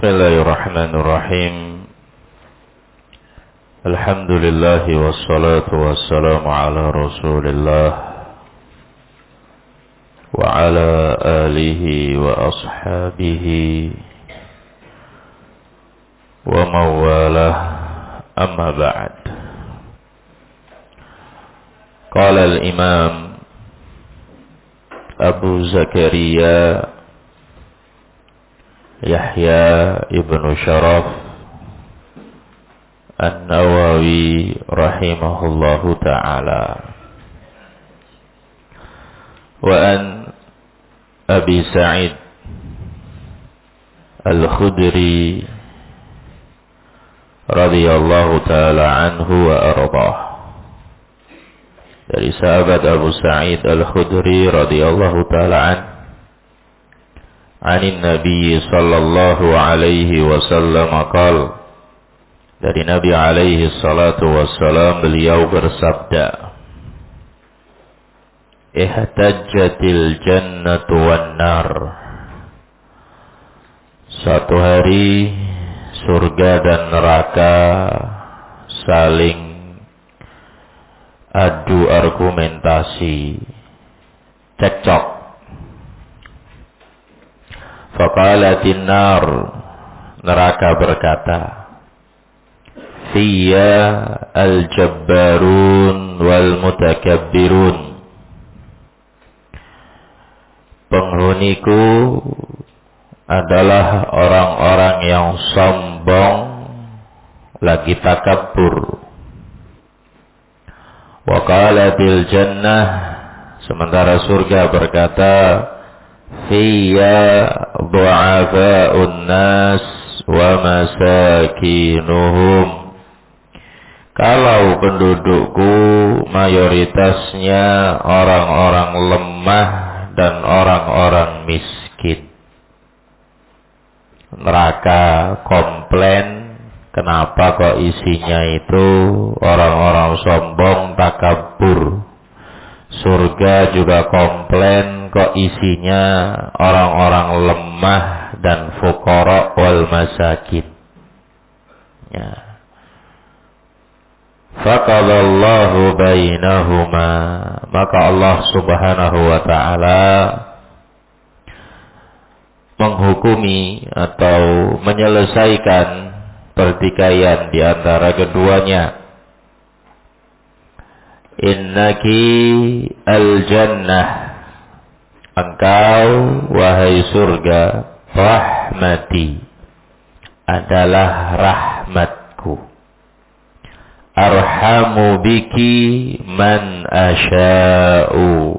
Bismillahirrahmanirrahim. Alhamdulillah wassalatu wassalamu ala Rasulillah wa ala alihi wa ashabihi wa mawalah, amma ba'd. Qala al-imam Abu Zakaria Yahya ibn Sharaf An-Nawawi rahimahullahu ta'ala, wa an Abi Sa'id Al-Khudri radhiyallahu ta'ala anhu wa ardhah. Dari sahabat Abu Sa'id Al-Khudri radhiyallahu ta'ala anhu, anin Nabi sallallahu alaihi wasallam qala, dari Nabi alaihi salatu wassalam beliau bersabda, ihtajjatil jannatu wan nar. Suatu hari surga dan neraka saling adu argumentasi, cekcok. Faqalatin nar, neraka berkata, fiyya al-jabbarun wal mutakabbirun. Penghuniku adalah orang-orang yang sombong lagi takabbur. Wa qalatil jannah, sementara surga berkata, fiyya du'afa'un nas wa masakinuhum. Kalau pendudukku mayoritasnya orang-orang lemah dan orang-orang miskin. Neraka komplain, kenapa kok isinya itu orang-orang sombong takabur. Surga juga komplain, kok isinya orang-orang lemah dan fuqara wal masakin. Ya. Faqadallahu bainahuma, maka Allah subhanahu wa ta'ala menghukumi atau menyelesaikan pertikaian di antara keduanya. Innaki al-jannah, engkau wahai surga, rahmati, adalah rahmatku. Arhamu biki man asya'u,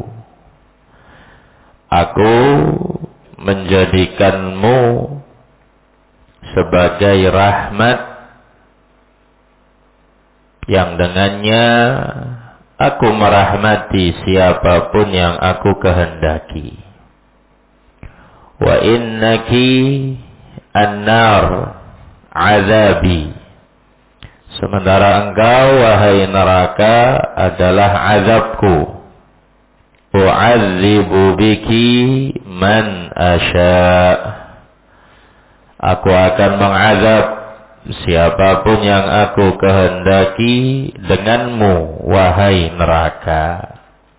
aku menjadikanmu sebagai rahmat yang dengannya aku merahmati siapapun yang aku kehendaki. Wa innaki an-nar azabi, sementara engkau wahai neraka adalah azabku. U'adzibu biki man asya', aku akan mengazab siapapun yang aku kehendaki denganmu wahai neraka.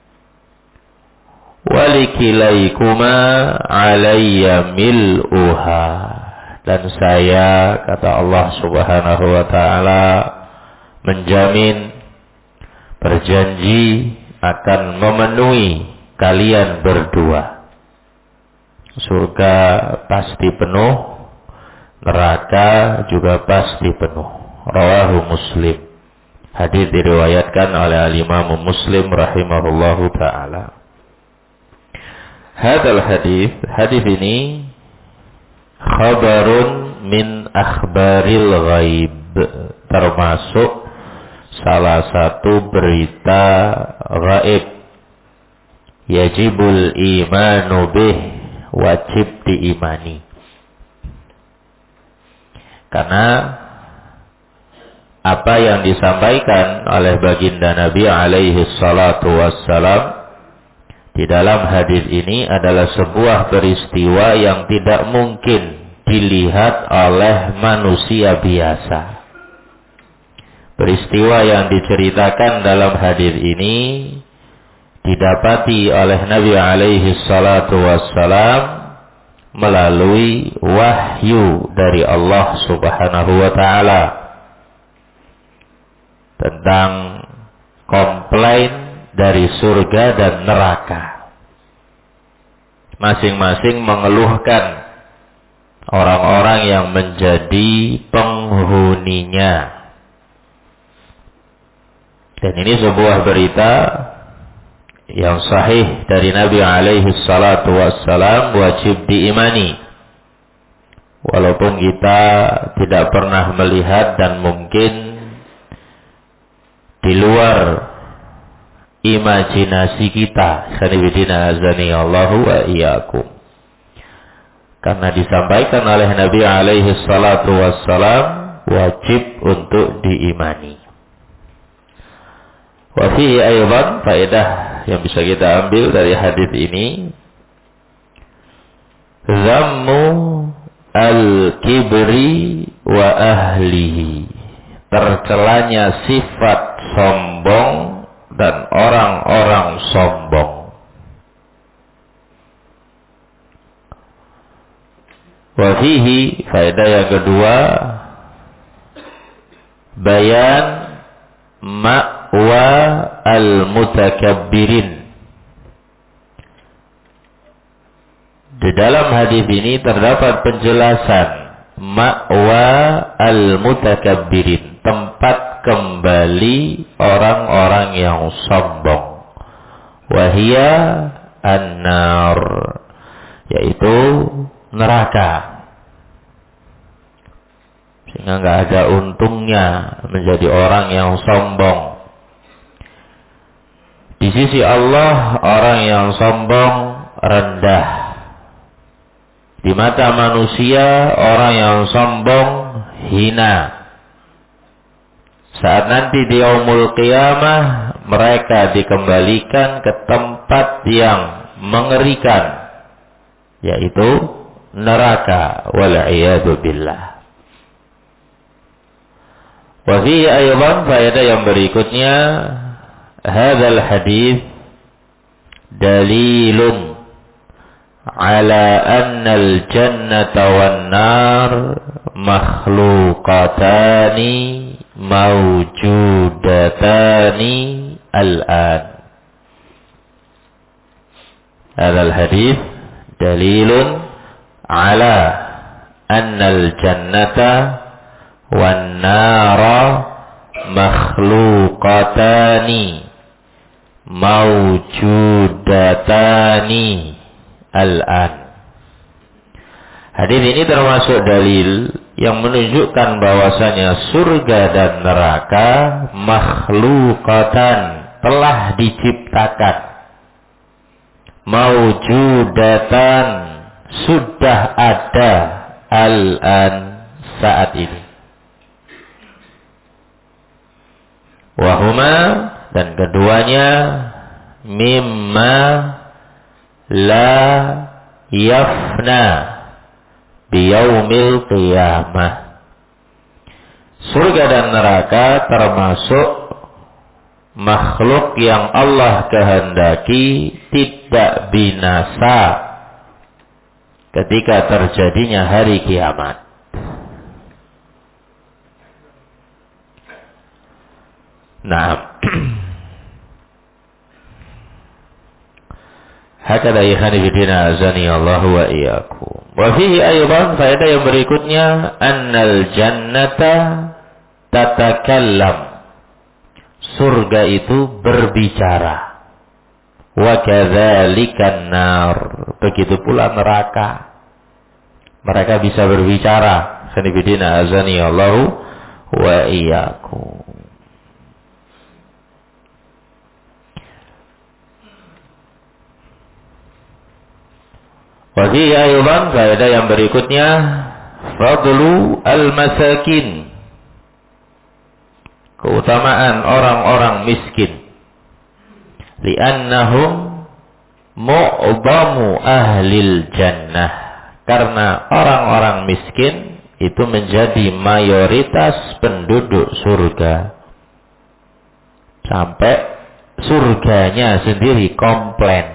Walikilaikuma alayya mil'uha, dan saya, kata Allah subhanahu wa ta'ala, menjamin, berjanji akan memenuhi kalian berdua. Surga pasti penuh, neraka juga pasti penuh. Rawahu Muslim. Hadis diriwayatkan oleh al-Imam Muslim rahimahullahu ta'ala. Hadal hadis ini khabarun min akhbaril ghaib, termasuk salah satu berita gaib. Yajibul imanu bih, wajib diimani. Karena apa yang disampaikan oleh baginda Nabi alaihi salatu wassalam di dalam hadis ini adalah sebuah peristiwa yang tidak mungkin dilihat oleh manusia biasa. Peristiwa yang diceritakan dalam hadis ini didapati oleh Nabi alaihi salatu wassalam melalui wahyu dari Allah Subhanahu wa ta'ala tentang komplain dari surga dan neraka. Masing-masing mengeluhkan orang-orang yang menjadi penghuninya. Dan ini sebuah berita yang sahih dari Nabi alaihi salatu wassalam, wajib diimani. Walaupun kita tidak pernah melihat dan mungkin di luar imajinasi kita. Sanibidina azani Allahu wa iyyakum. Karena disampaikan oleh Nabi alaihi salatu wassalam, wajib untuk diimani. Wa fihi aydan, faedah yang bisa kita ambil dari hadis ini, zammu al-kibri wa ahlihi, tercelanya sifat sombong dan orang-orang sombong. Wa fihi, faedah yang kedua, bayan ma'wa al-mutakabbirin. Di dalam hadis ini terdapat penjelasan ma'wa al-mutakabbirin, tempat kembali orang-orang yang sombong. Wahia an-nar, yaitu neraka. Sehingga nggak ada untungnya menjadi orang yang sombong. Di sisi Allah, orang yang sombong rendah. Di mata manusia, orang yang sombong hina. Saat nanti di yaumul qiyamah, mereka dikembalikan ke tempat yang mengerikan, yaitu neraka. Wal'iyadu billah. Wa fihi aydan, faedah yang berikutnya, hadzal hadis dalilun ala anna al-jannata wan nar makhluqatani mawjudatani al-an. Hadzal hadis dalilun ala anna al-jannata wan nara makhluqatani mawjudatani al-an. Hadis ini termasuk dalil yang menunjukkan bahwasanya surga dan neraka makhluqatan, telah diciptakan, mawjudatan, sudah ada, al-an, saat ini. Wahuma, dan keduanya, mimma la yafna biyaumil qiyamah. Surga dan neraka termasuk makhluk yang Allah kehendaki tidak binasa ketika terjadinya hari kiamat. Nah, hakada ikhani bidina azani Allah wa iyyakum. Wa fihi aydan, faedah yang berikutnya, annal jannata tatakallam, surga itu berbicara. Wa kadzalikan nar, begitu pula neraka, mereka bisa berbicara. Ikhani bidina azani Allah wa iyyakum. Wajib ayuban, faedah yang berikutnya, fadlu al-masakin, keutamaan orang-orang miskin. Li'annahum mu'zamu ahlil jannah, Karena orang-orang miskin itu menjadi mayoritas penduduk surga. Sampai surganya sendiri komplain.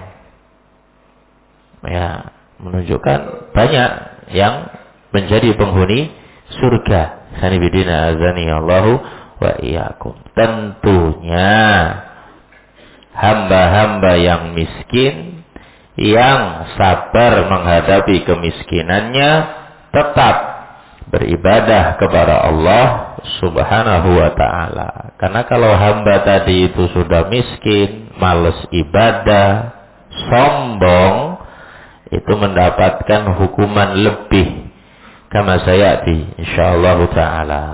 Ya, menunjukkan banyak yang menjadi penghuni surga. Sanibidina azani Allahu wa iyyakum. Tentunya hamba-hamba yang miskin, yang sabar menghadapi kemiskinannya, tetap beribadah kepada Allah Subhanahu wa ta'ala. Karena kalau hamba tadi itu sudah miskin, malas ibadah, sombong, itu mendapatkan hukuman lebih. Kama sayati insyaallah ta'ala.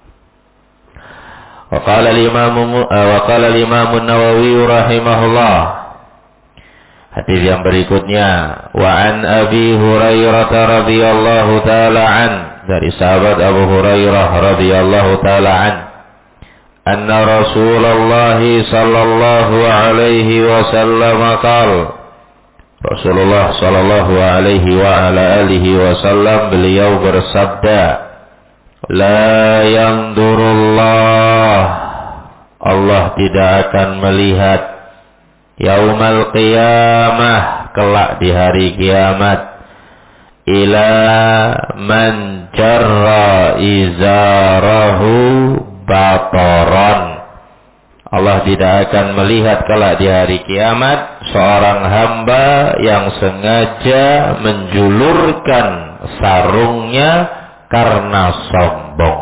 Wa qala al-Imam an-Nawawi rahimahullah. Hadis yang berikutnya, wa an Abi Hurairah radhiyallahu taala an, dari sahabat Abu Hurairah radhiyallahu taala an, anna Rasulullah sallallahu alaihi wasallam qala, Rasulullah sallallahu alaihi wa ala alihi wasallam beliau bersabda, la yanzurullah, Allah tidak akan melihat yaumal qiyamah, kelak di hari kiamat, ila man jarra izarahu batoron. Allah tidak akan melihat kelak di hari kiamat seorang hamba yang sengaja menjulurkan sarungnya karena sombong.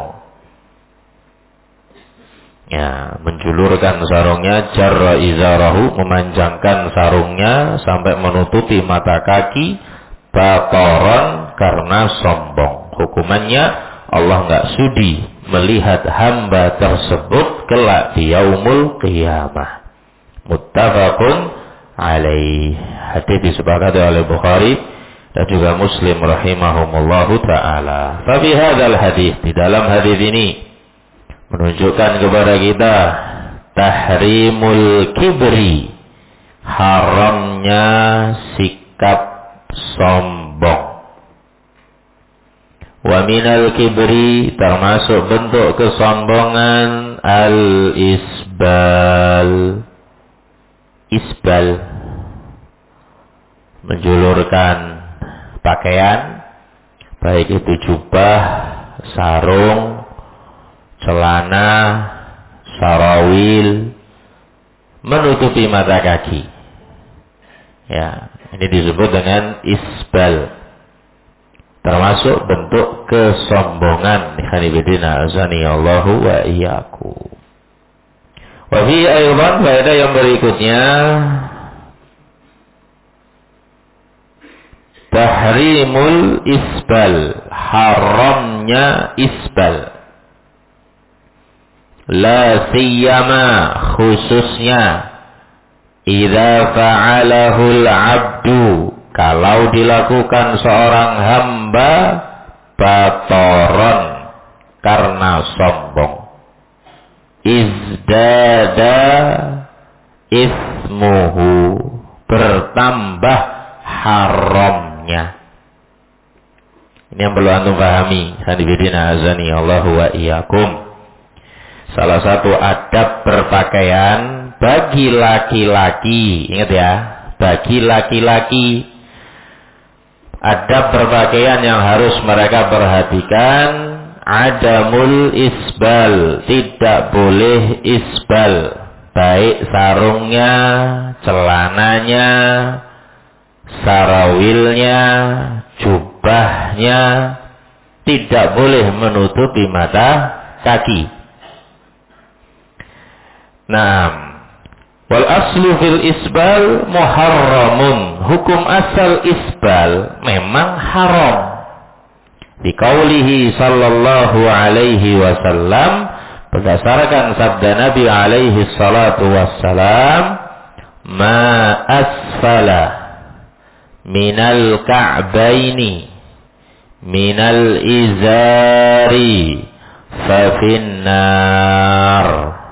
Ya, menjulurkan sarungnya, jarra izarahu, memanjangkan sarungnya sampai menutupi mata kaki, batoron, karena sombong. Hukumannya Allah enggak sudi melihat hamba tersebut kelak di yaumul qiyamah. Muttafaqun alaih. Hadis disepakati oleh Bukhari dan juga Muslim rahimahumullahu taala. Fa fi hadzal hadis, di dalam hadis ini menunjukkan kepada kita tahrimul kibri, haramnya sikap sombong. Wa minal kibri, termasuk bentuk kesombongan, al-isbal. Isbal, menjulurkan pakaian, baik itu jubah, sarung, celana, sarawil, menutupi mata kaki. Ya, ini disebut dengan isbal. Termasuk bentuk kesombongan. Ikhwanifidina azani Allahu wa iyyakum. Wa fi aydan, faedah yang berikutnya, tahrimul isbal, haramnya isbal. La siyama, khususnya, idza fa'alahul abdu, kalau dilakukan seorang hamba batoron, karena sombong, izdada ismuhu, bertambah haramnya. Ini yang perlu antum pahami. Hadibidina azani Allahu wa iyyakum. Salah satu adab berpakaian bagi laki-laki, ingat ya, bagi laki-laki, adab berpakaian yang harus mereka perhatikan, adamul isbal, tidak boleh isbal, baik sarungnya, celananya, sarawilnya, jubahnya, tidak boleh menutupi mata kaki. Naam. Wal aslu fil isbal muharramun. Hukum asal isbal memang haram. Di qaulihi sallallahu alaihi wasallam, berdasarkan sabda Nabi alaihi salatu wassalam, ma asfala minal ka'baini minal izari fa finnar.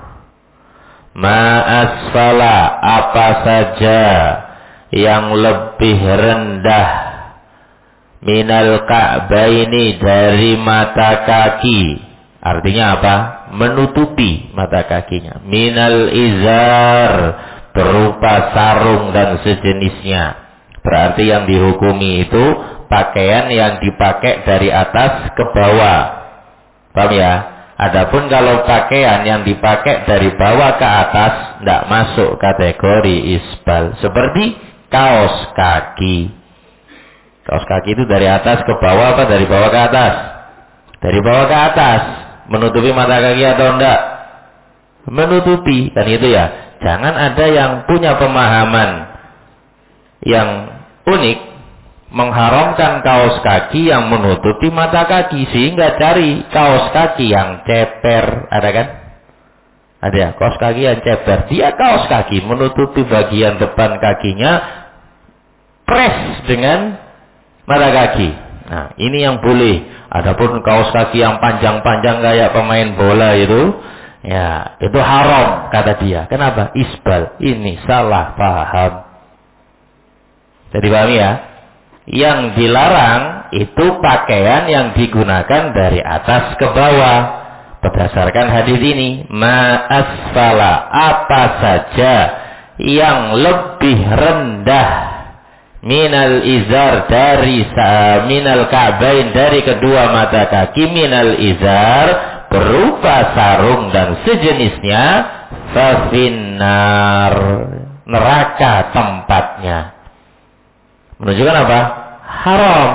Ma asfala, apa saja yang lebih rendah, minal ka'baini dari mata kaki. Artinya apa? Menutupi mata kakinya. Minal izar berupa sarung dan sejenisnya. Berarti yang dihukumi itu pakaian yang dipakai dari atas ke bawah. Paham ya? Adapun kalau pakaian yang dipakai dari bawah ke atas tidak masuk kategori isbal. Seperti kaos kaki. Kaos kaki itu dari atas ke bawah apa dari bawah ke atas? Dari bawah ke atas. Menutupi mata kaki atau enggak? Menutupi. Kan itu ya. Jangan ada yang punya pemahaman yang unik mengharamkan kaos kaki yang menutupi mata kaki, sehingga cari kaos kaki yang ceper. Ada kan? Ada ya, kaos kaki yang ceper. Dia kaos kaki menutupi bagian depan kakinya, press dengan mata kaki. Nah, ini yang boleh. Adapun kaos kaki yang panjang-panjang kayak pemain bola itu, ya, itu haram kata dia. Kenapa? Isbal. Ini salah paham. Jadi pahami ya? Yang dilarang itu pakaian yang digunakan dari atas ke bawah. Berdasarkan hadis ini, ma'asfala, apa saja yang lebih rendah minal izar dari minal ka'bain dari kedua mata kaki, minal izar berupa sarung dan sejenisnya, fafinnar, neraka tempatnya. Menunjukkan apa? Haram.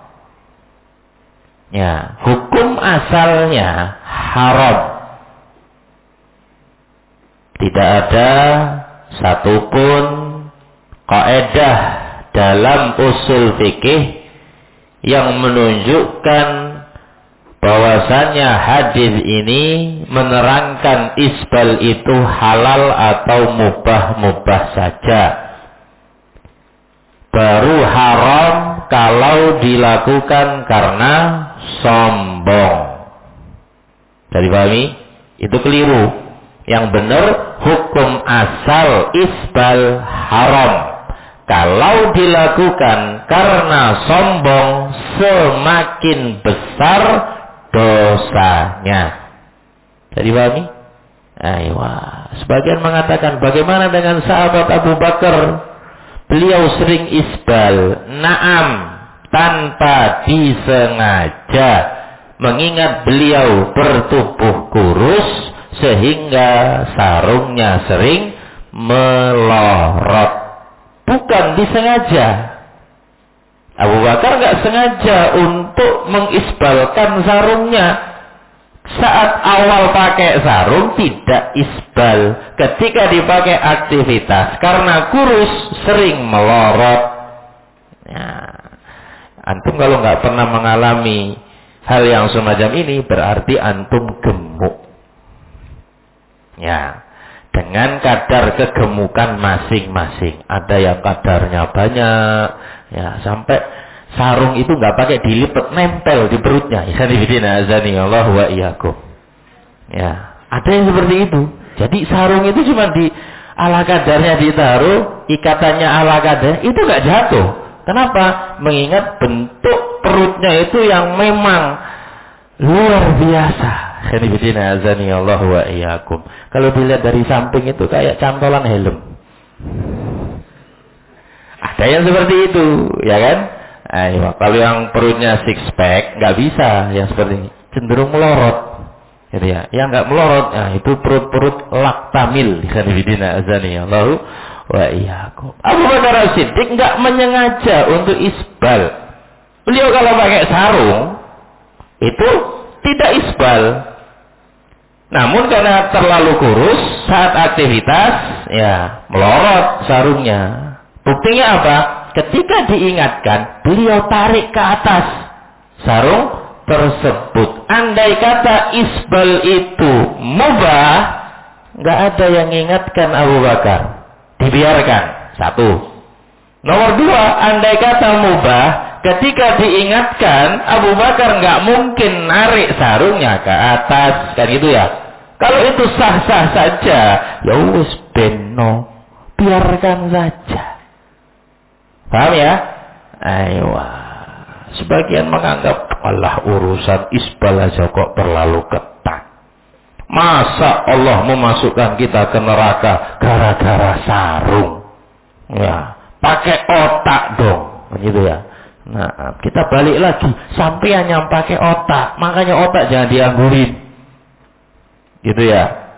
Ya, hukum asalnya haram. Tidak ada satupun kaidah dalam usul fikih yang menunjukkan bahwasannya hadis ini menerangkan isbal itu halal atau mubah-mubah saja. Baru haram kalau dilakukan karena sombong. Jadi pahami? Itu keliru. Yang benar hukum asal isbal haram. Kalau dilakukan karena sombong, semakin besar dosanya. Jadi pahami? Ayo. Sebagian mengatakan, bagaimana dengan sahabat Abu Bakar? Beliau sering isbal, na'am, tanpa disengaja, mengingat beliau bertubuh kurus sehingga sarungnya sering melorot. Bukan disengaja. Abu Bakar nggak sengaja untuk mengisbalkan sarungnya. Saat awal pakai sarung tidak isbal. Ketika dipakai aktivitas karena kurus sering melorot. Ya. Antum kalau nggak pernah mengalami hal yang semacam ini berarti antum gemuk. Ya. Dengan kadar kegemukan masing-masing. Ada yang kadarnya banyak. Ya, sampai sarung itu nggak pakai dilipat, nempel di perutnya. Ikhwanifidina azani Allah wa iyyakum. Ya, ada yang seperti itu. Jadi sarung itu cuma di ala kadarnya ditaruh, ikatannya ala kadar, itu nggak jatuh. Kenapa? Mengingat bentuk perutnya itu yang memang luar biasa. Ikhwanifidina azani Allah wa iyyakum. Kalau dilihat dari samping itu kayak cantolan helm. Ada yang seperti itu, ya kan? Ayo, kalau yang perutnya six pack nggak bisa yang seperti ini, cenderung melorot, gitu ya. Yang nggak melorot, nah itu perut-perut laktamil. Ikhwanifidina azani Allahu wa iyyakum. Abu Bakar As-Siddiq nggak menyengaja untuk isbal. Beliau kalau pakai sarung itu tidak isbal. Namun karena terlalu kurus saat aktivitas, ya melorot sarungnya. Buktinya apa? Ketika diingatkan, beliau tarik ke atas sarung tersebut. Andai kata isbal itu mubah, nggak ada yang ingatkan Abu Bakar. Dibiarkan. Satu. Nomor dua, andai kata mubah, ketika diingatkan, Abu Bakar nggak mungkin narik sarungnya ke atas. Kan gitu ya. Kalau itu sah-sah saja, ya wis beno, biarkan saja. Paham ya? Ayo. Sebagian menganggap Allah urusan isbal aja kok terlalu ketat. Masa Allah memasukkan kita ke neraka gara-gara sarung? Ya, pakai otak dong, gitu ya. Nah, kita balik lagi, sampean yang pakai otak, makanya otak jangan dianggurin, gitu ya.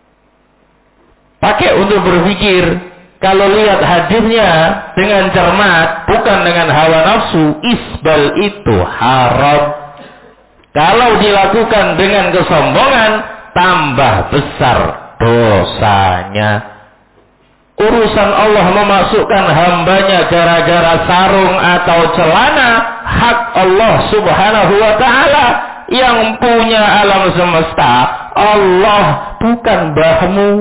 Pakai untuk berpikir. Kalau lihat hadisnya dengan cermat, bukan dengan hawa nafsu, isbal itu haram. Kalau dilakukan dengan kesombongan, tambah besar dosanya. Urusan Allah memasukkan hambanya gara-gara sarung atau celana, hak Allah subhanahu wa ta'ala yang punya alam semesta. Allah bukan mbahmu.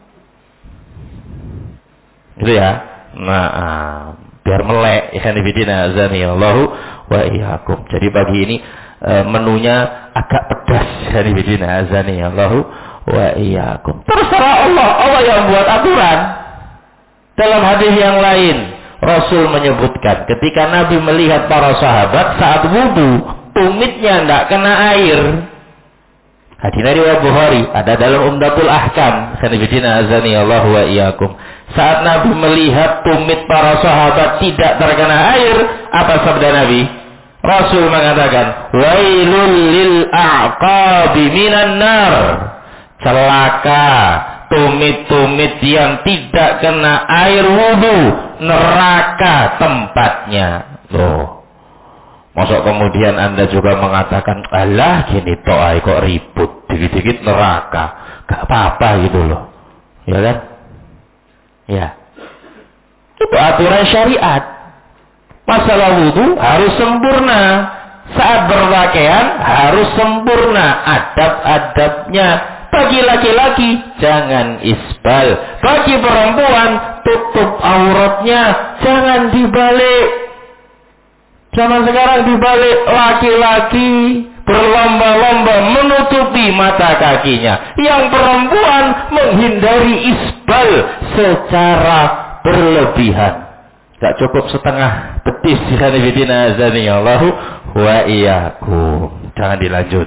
Gitu ya. Nah, biar melek ya nabidina azanillahu wa iyyakum. Jadi pagi ini menunya agak pedas ya nabidina azanillahu wa iyyakum. Terserah Allah, Allah yang buat aturan. Dalam hadis yang lain Rasul menyebutkan ketika Nabi melihat para sahabat saat wudu tumitnya tidak kena air. Hadis riwayat Bukhari ada dalam Umdatul Ahkam. Sanibidina azanillahu wa iyyakum. Saat Nabi melihat tumit para sahabat tidak terkena air, apa sabda Nabi? Rasul mengatakan, "Wailul lil a'qabi minan nar." Celaka tumit-tumit yang tidak kena air wudu, neraka tempatnya. Loh. Masuk kemudian Anda juga mengatakan, "Alah gini toh kok ribut, dikit-dikit neraka." Gak apa-apa gitu loh. Ya kan? Ya. Itu aturan syariat. Masalah wudu harus sempurna. Saat berpakaian harus sempurna adab-adabnya. Bagi laki-laki jangan isbal. Bagi perempuan tutup auratnya, jangan dibalik. Zaman sekarang dibalik, laki-laki berlomba-lomba menutupi mata kakinya. Yang perempuan menghindari isbal secara berlebihan. Gak cukup setengah betis. Sanibidina azanillahu wa iyyakum. Jangan dilanjut.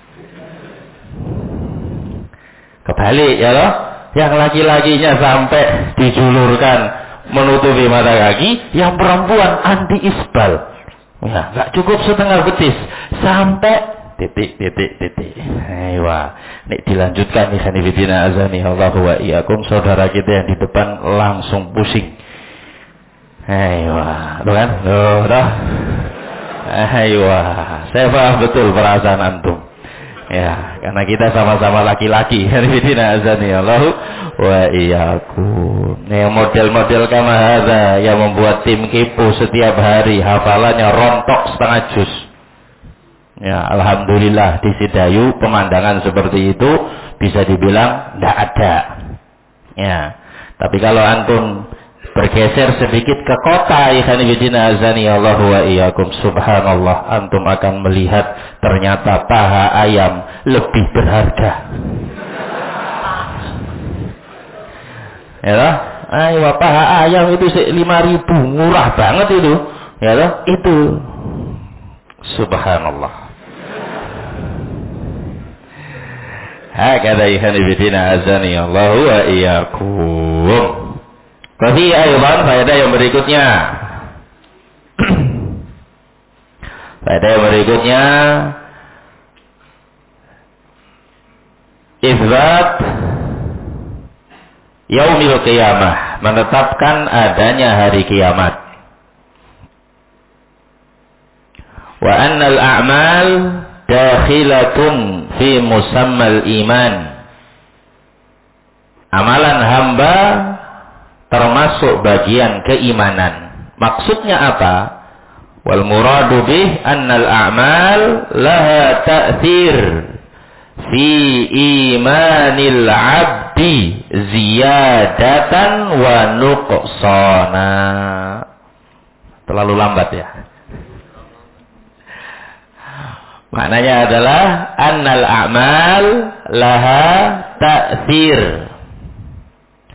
Kebalik ya loh. Yang laki-lakinya sampai dijulurkan menutupi mata kaki, yang perempuan anti isbal. Ya, gak cukup setengah betis, sampai titik. Wah, nek dilanjutkan nih sanibidina azanillahu wa iyyakum, saudara kita yang di depan langsung pusing. Wah, tuh kan? Tuh. Wah, saya paham betul perasaan antum. Ya, karena kita sama-sama laki-laki. Sanibidina azanillahu wa iyyakum. Yang model-model kama hadza yang membuat tim kipu setiap hari hafalannya rontok setengah juz. Ya, alhamdulillah di Sidayu pemandangan seperti itu bisa dibilang tidak ada. Ya, tapi kalau antum bergeser sedikit ke kota, ikhwanifidina azanillahu wa iyyakum, subhanallah, antum akan melihat ternyata paha ayam lebih berharga. Ya lah, ayo paha ayam itu 5.000, murah banget itu. Ya lah, itu. Subhanallah. Hakadha ikhwanifidina azanillahu wa iyyakum. Tapi ayuban faedah yang berikutnya. Faedah yang berikutnya, isbat yaumil qiyamah, menetapkan adanya hari kiamat. Wa annal a'mal dakhilatun fi musammal iman. Amalan hamba termasuk bagian keimanan. Maksudnya apa? Wal muradu bih annal a'mal laha ta'thir fi imanil 'abdi ziyadatan wa nuqsana. Terlalu lambat ya. Maknanya adalah annal a'mal laha ta'thir.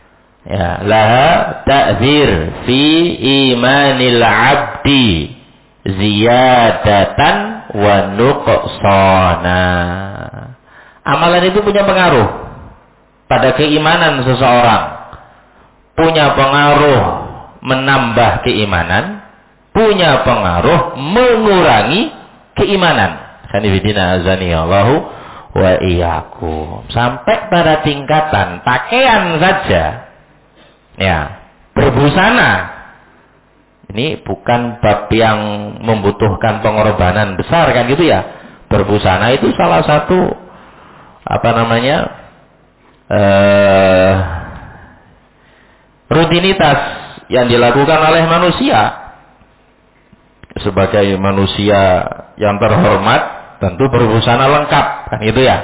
Ya, laha ta'zir fi imanil 'abdi. ziyadatan wa nuqsana. Amalan itu punya pengaruh pada keimanan seseorang. Punya pengaruh menambah keimanan, punya pengaruh mengurangi keimanan. Sanibidina azanillahu wa iyyakum. Sampai pada tingkatan pakaian saja. Ya, berbusana. Ini bukan bab yang membutuhkan pengorbanan besar kan gitu ya. Berbusana itu salah satu rutinitas yang dilakukan oleh manusia. Sebagai manusia yang terhormat tentu berbusana lengkap kan gitu ya.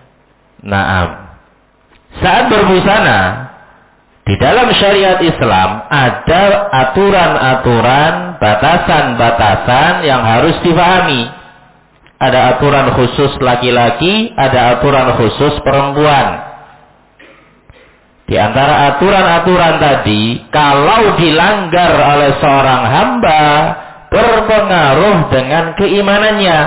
Nah, saat berbusana di dalam syariat Islam ada aturan-aturan, batasan-batasan yang harus dipahami. Ada aturan khusus laki-laki, ada aturan khusus perempuan. Di antara aturan-aturan tadi, kalau dilanggar oleh seorang hamba, berpengaruh dengan keimanannya.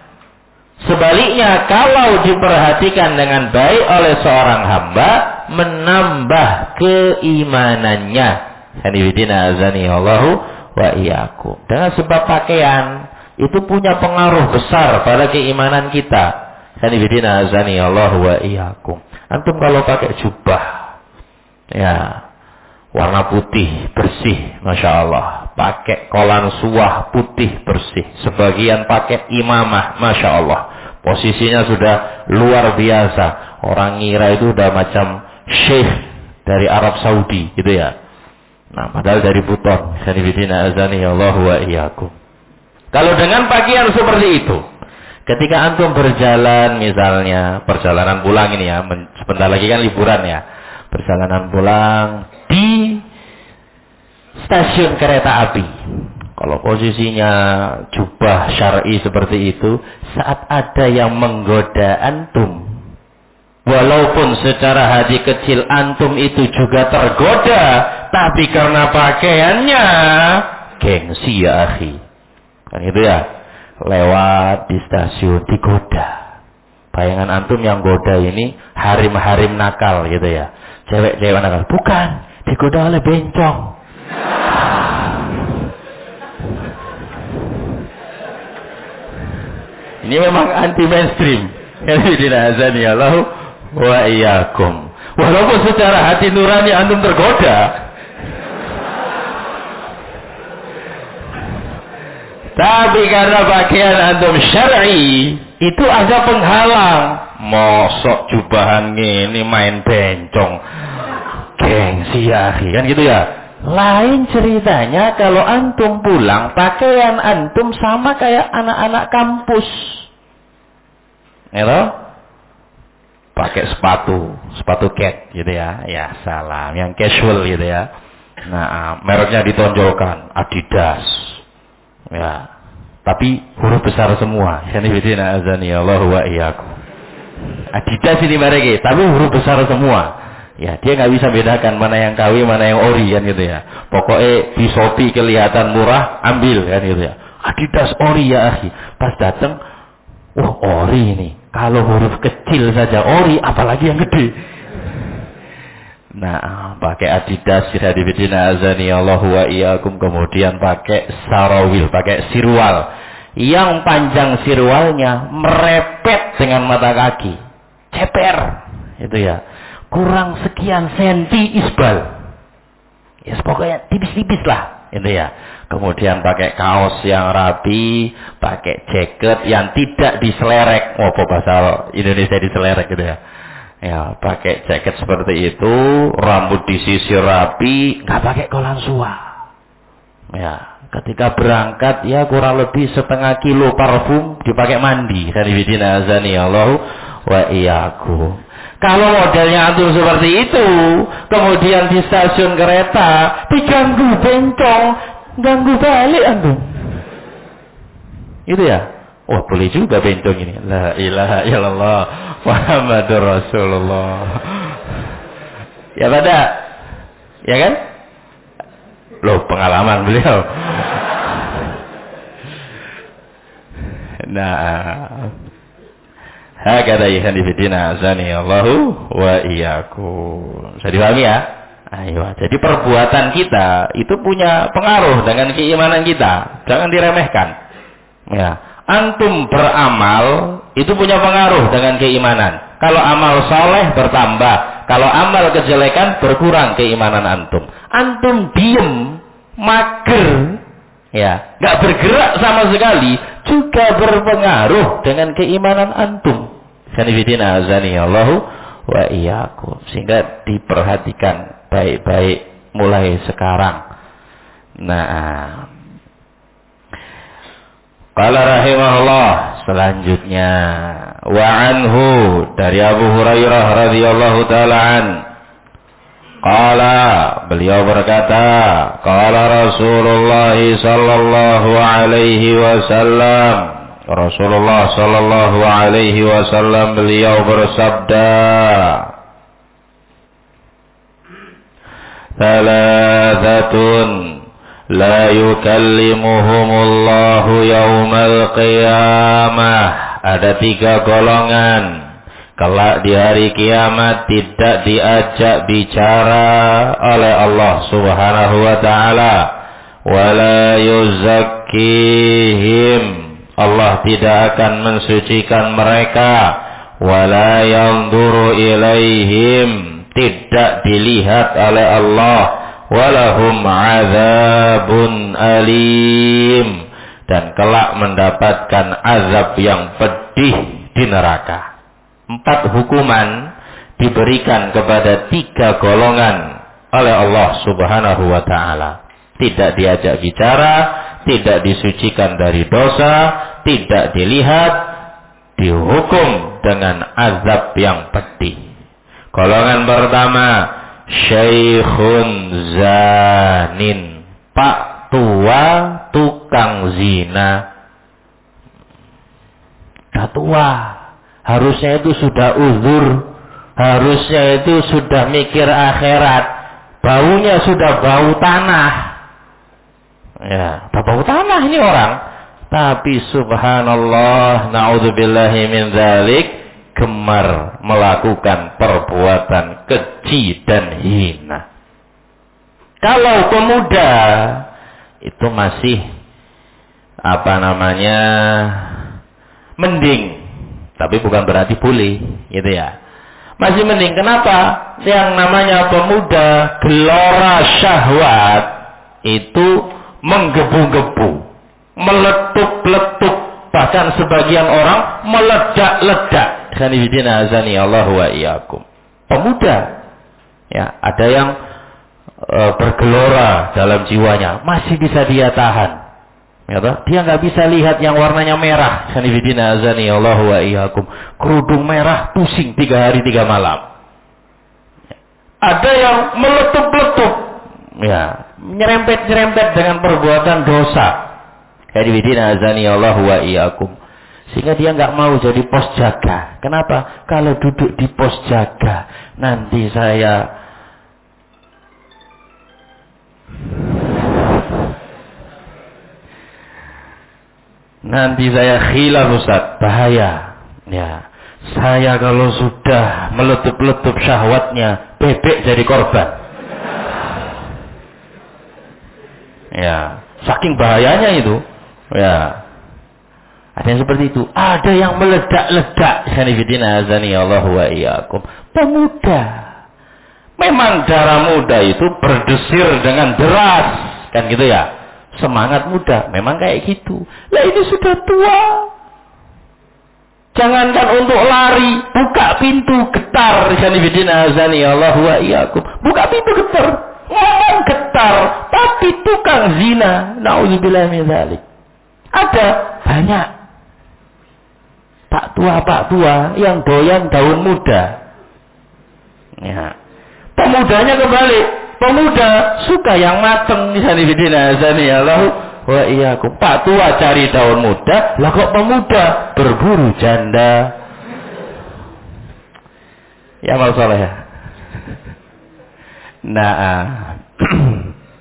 Sebaliknya, kalau diperhatikan dengan baik oleh seorang hamba, menambah keimanannya. Hanifidina azani Allahu wa iyyakum. Dengan sebab pakaian itu punya pengaruh besar pada keimanan kita. Hanifidina azani Allahu wa iyyakum. Antum kalau pakai jubah, ya, warna putih bersih, masya Allah. Pakai kolan suah putih bersih. Sebagian pakai imamah, masya Allah. Posisinya sudah luar biasa. Orang ngira itu udah macam syekh dari Arab Saudi, gitu ya. Nah, padahal dari Buton. Sanibidina azani Allahu wa iyyakum. Kalau dengan pakaian seperti itu, ketika antum berjalan, misalnya perjalanan pulang ini ya, sebentar lagi kan liburan ya. Perjalanan pulang di stasiun kereta api. Kalau posisinya jubah syar'i seperti itu, saat ada yang menggoda antum, walaupun secara hati kecil antum itu juga tergoda, tapi karena pakaiannya, gengsi ya akhi. Kan itu ya, lewat di stasiun digoda. Bayangan antum yang goda ini harim-harim nakal gitu ya. Cewek-cewek nakal. Bukan, digoda oleh bencong. Ini memang anti mainstream. Hadina azani Allah wa iyyakum. Walaupun secara hati nurani antum tergoda, tapi karena pakaian antum syar'i itu ada penghalang. Mosok jubahan ini main bencong, gengsi ya akhi, kan gitu ya. Lain ceritanya kalau antum pulang, pakaian antum sama kayak anak-anak kampus. Gitu? Pakai sepatu cat gitu ya. Ya salam, yang casual gitu ya. Nah, mereknya ditonjolkan, Adidas. Ya. Tapi huruf besar semua. Sanibidina azani Allah wa iyyakum. Adidas ini mereknya, tapi huruf besar semua. Ya, dia nggak bisa bedakan mana yang KW, mana yang ori kan gitu ya. Pokoknya di Shopee kelihatan murah, ambil kan gitu ya. Adidas ori ya akhi. Pas datang, ori ini. Kalau huruf kecil saja ori, apalagi yang gede. Nah, pakai Adidas, hadibidina azani Allahu wa iyyakum, kemudian pakai sarawil, pakai sirwal. Yang panjang sirwalnya merepet dengan mata kaki. Ceper. Itu ya. Kurang sekian senti isbal. Ya, pokoknya tipis-tipis lah. Itu ya. Kemudian pakai kaos yang rapi, pakai jaket yang tidak diselerek. Bahasa Indonesia diselerek gitu ya. Ya, pakai jaket seperti itu, rambut disisir rapi, nggak pakai kolan suah. Ya, ketika berangkat ya kurang lebih setengah kilo parfum dipakai mandi. Sanibidina azani Allahu wa iyyakum. Kalau modelnya antum seperti itu, kemudian di stasiun kereta diganggu bencong, ganggu balik antum. Itu ya. Boleh juga bencong ini. La ilaha illallah Muhammadur Rasulullah. Ya pada, ya kan? Loh, pengalaman beliau. Nah, hakada ikhwan fillah azani Allahu wa iyyakum. Bisa dipahami ya? Ayo, jadi perbuatan kita itu punya pengaruh dengan keimanan kita. Jangan diremehkan. Ya, antum beramal itu punya pengaruh dengan keimanan. Kalau amal soleh bertambah, kalau amal kejelekan berkurang keimanan antum. Antum diem, mager, ya, nggak bergerak sama sekali, juga berpengaruh dengan keimanan antum. Sanifidina azani Allahu wa iyyakum. Sehingga diperhatikan baik-baik mulai sekarang. Nah, qala rahimahullah, selanjutnya wa anhu, dari Abu Hurairah radhiyallahu taala an, qala, beliau berkata, qala Rasulullah sallallahu alaihi wasallam, Rasulullah sallallahu alaihi wasallam beliau bersabda, thalathatun la yukallimuhumullahu yaumal qiyamah. Ada 3 golongan kelak di hari kiamat tidak diajak bicara oleh Allah Subhanahu wa taala, wala yuzakkihim, Allah tidak akan mensucikan mereka, wala yanzuru ilaihim, tidak dilihat oleh Allah, walahum azabun alim, dan kelak mendapatkan azab yang pedih di neraka. 4 hukuman diberikan kepada 3 golongan oleh Allah Subhanahu wa taala. Tidak diajak bicara, tidak disucikan dari dosa, tidak dilihat, dihukum dengan azab yang pedih. Golongan pertama, syaikhun zanin, pak tua tukang zina. Sudah tua, harusnya itu sudah uzur, harusnya itu sudah mikir akhirat, baunya sudah bau tanah. Ya, udah bau tanah ini orang. Tapi subhanallah, na'udzubillahi min dzalik, gemar melakukan perbuatan keji dan hina. Kalau pemuda itu masih mending, tapi bukan berarti boleh, gitu ya. Masih mending. Kenapa? Yang namanya pemuda, gelora syahwat itu menggebu-gebu, meletup-letup, bahkan sebagian orang meledak-ledak. Sanibidina azani Allahu wa iyyakum. Pemuda, ya, ada yang bergelora dalam jiwanya, masih bisa dia tahan. Ya, dia nggak bisa lihat yang warnanya merah. Sanibidina azani Allahu wa iyyakum. Kerudung merah, pusing 3 hari 3 malam. Ada yang meletup-letup, ya, nyerempet-nyerempet dengan perbuatan dosa. Sanibidina azani Allahu wa iyyakum. Sehingga dia nggak mau jadi pos jaga. Kenapa? Kalau duduk di pos jaga, nanti saya khilaf Ustaz, bahaya. Ya, saya kalau sudah meletup-letup syahwatnya, bebek jadi korban. Ya, saking bahayanya itu. Ya, ada yang seperti itu. Ada yang meledak-ledak. Sanifidina azani Allahu wa iyyakum. Pemuda, memang darah muda itu berdesir dengan deras, kan gitu ya. Semangat muda, memang kayak gitu. Lah ini sudah tua. Jangankan untuk lari, buka pintu getar. Sanifidina azani Allahu wa iyyakum. Buka pintu getar, ngomong getar, tapi tukang zina. Nauzubillah min dzalik. Ada banyak pak tua yang doyan daun muda. Ya. Pemudanya kebalik. Pemuda suka yang mateng. Sanifidina azani Allahu wa iyyakum. Pak tua cari daun muda, lah kok pemuda berburu janda. Ya amal soleh ya. Nah,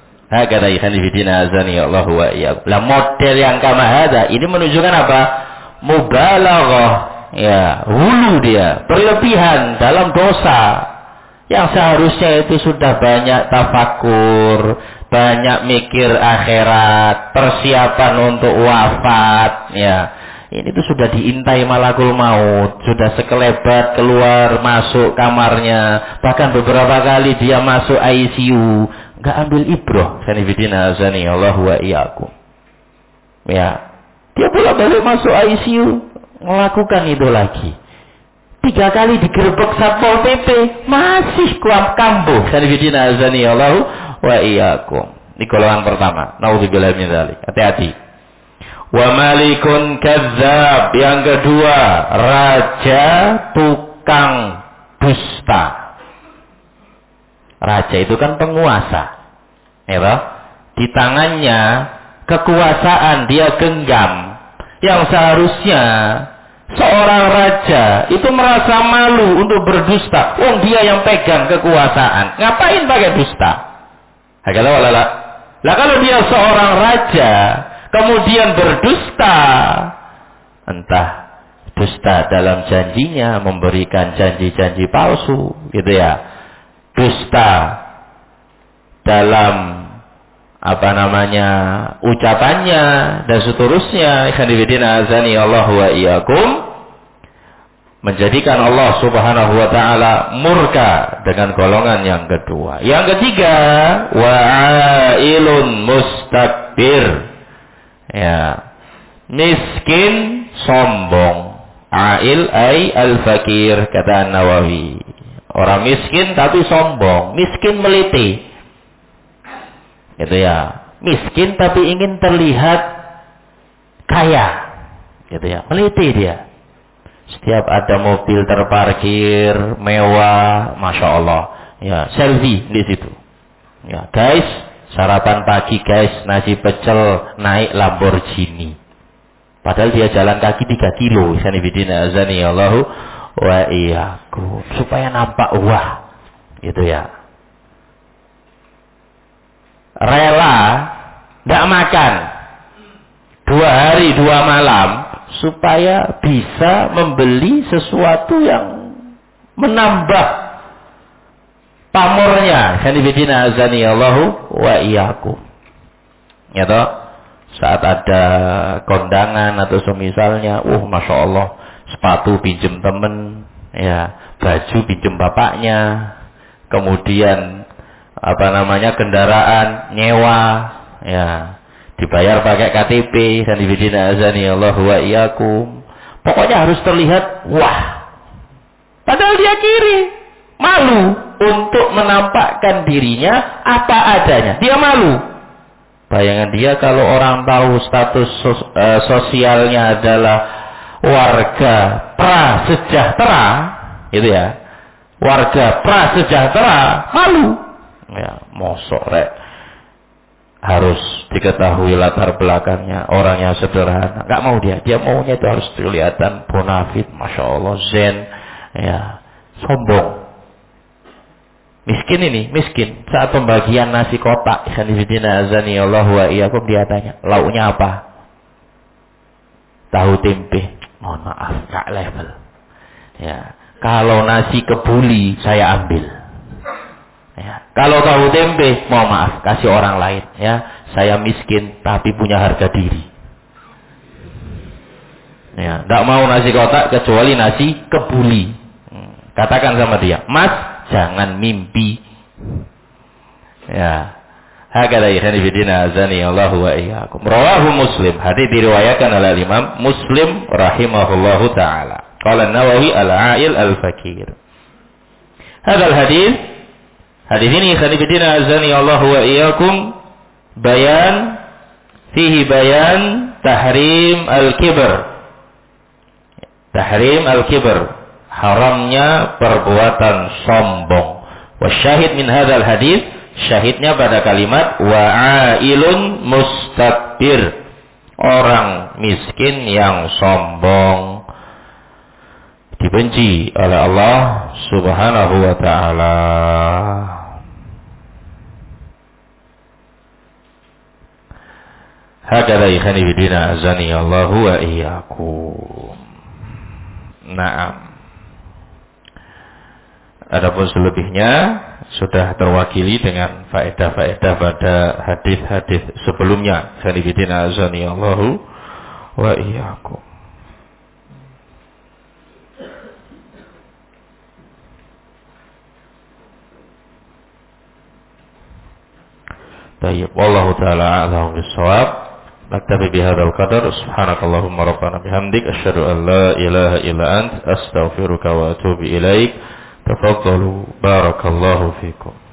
hakada sanifidina azani Allahu wa iyyakum. Lah model yang kama hada ini menunjukkan apa? mubalaghah, ya, hulu dia, berlebihan dalam dosa. Yang seharusnya itu sudah banyak tafakur, banyak mikir akhirat, persiapan untuk wafat, ya. Ini tuh sudah diintai malakul maut, sudah sekelebat keluar masuk kamarnya, bahkan beberapa kali dia masuk ICU, nggak ambil ibroh. Sanifidina azani Allah wa iyyakum. Ya, dia pula balik masuk ICU, melakukan itu lagi. 3 kali digerebek Satpol PP, masih kambuh. Sanifidina azani Allah wa iyyakum. Ini golongan pertama. Nauzubillah min dzalik. Hati-hati. Wa malikun kadzdzab, yang kedua, raja tukang dusta. Raja itu kan penguasa, ya toh? Di tangannya kekuasaan dia genggam. Yang seharusnya seorang raja itu merasa malu untuk berdusta. Dia yang pegang kekuasaan, ngapain pakai dusta? Lah kalau dia seorang raja kemudian berdusta, entah dusta dalam janjinya, memberikan janji-janji palsu, gitu ya. Dusta dalam ucapannya dan seterusnya. Ikhwanifidina azani Allah wa iyyakum, menjadikan Allah Subhanahu wa taala murka dengan golongan yang kedua. Yang ketiga, wa'ilun mustakbir. Ya, miskin sombong. Ail ay al-fakir, kata Nawawi. Orang miskin tapi sombong, miskin meliti. Gitu ya. Miskin tapi ingin terlihat kaya. Gitu ya. Meliti dia. Setiap ada mobil terparkir mewah, masya Allah. Ya, selfie di situ. Ya, guys, sarapan pagi guys, nasi pecel, naik Lamborghini. Padahal dia jalan kaki 3 kilo. Sanibidina azani Allahu wa iyyakum. Supaya nampak wah. Gitu ya. Rela tidak makan 2 hari 2 malam supaya bisa membeli sesuatu yang menambah pamornya. Sanibidina azani Allahu wa iyyakum. Ya toh, saat ada kondangan atau semisalnya, masya Allah, sepatu pinjem temen, ya, baju pinjem bapaknya, kemudian kendaraan nyewa, ya, dibayar pakai KTP. Sanibidina azani Allahu wa iyyakum. Pokoknya harus terlihat wah. Padahal dia kiri, malu untuk menampakkan dirinya apa adanya. Dia malu. Bayangan dia kalau orang tahu status sosialnya adalah warga prasejahtera, gitu ya. Warga prasejahtera, malu. Ya, mosok rek. Harus diketahui latar belakangnya, orangnya sederhana. Enggak mau dia. Dia maunya itu harus kelihatan bonafit, masya Allah, zen, ya, sombong. Miskin ini, miskin. Saat pembagian nasi kotak, sanifidina azani Allah wa iyyakum, dia tanya, lauknya apa? Tahu tempe. Mohon maaf, enggak level. Ya, kalau nasi kebuli saya ambil. Ya, kalau tahu tempe, mohon maaf, kasih orang lain. Ya, saya miskin tapi punya harga diri. Ya, enggak mau nasi kotak kecuali nasi kebuli. Katakan sama dia, Mas, jangan mimpi. Ya, hakala ikhwanifidina azani Allah wa iyyakum. Rawahu Muslim. Hadis diriwayatkan oleh Imam Muslim rahimahullahu taala. Qala An-Nawawi al-A'il al-Fakir. Hadal hadis ini ikhwanifidina azani Allah wa iyyakum, fihi bayan tahrim al-kibr. Tahrim al-kibr, haramnya perbuatan sombong. Wasyahid min hadzal hadis, syahidnya pada kalimat wa'ailun mustakbir, orang miskin yang sombong, dibenci oleh Allah Subhanahu wa taala. Hakadha ikhani bidina azani Allahu wa iyyakum. Naam. Adapun selebihnya sudah terwakili dengan faedah-faedah pada hadis-hadis sebelumnya. Ikhani bidina azani Allahu wa iyyakum. Baik, wallahu taala a'lam bis-shawab. Naktabi bihadzal qadar. Subhanakallahumma rabbana bihamdik asyhadu an la ilaha illa ant astaghfiruka wa atubu ilaik. Tafaddalu barakallahu fikum.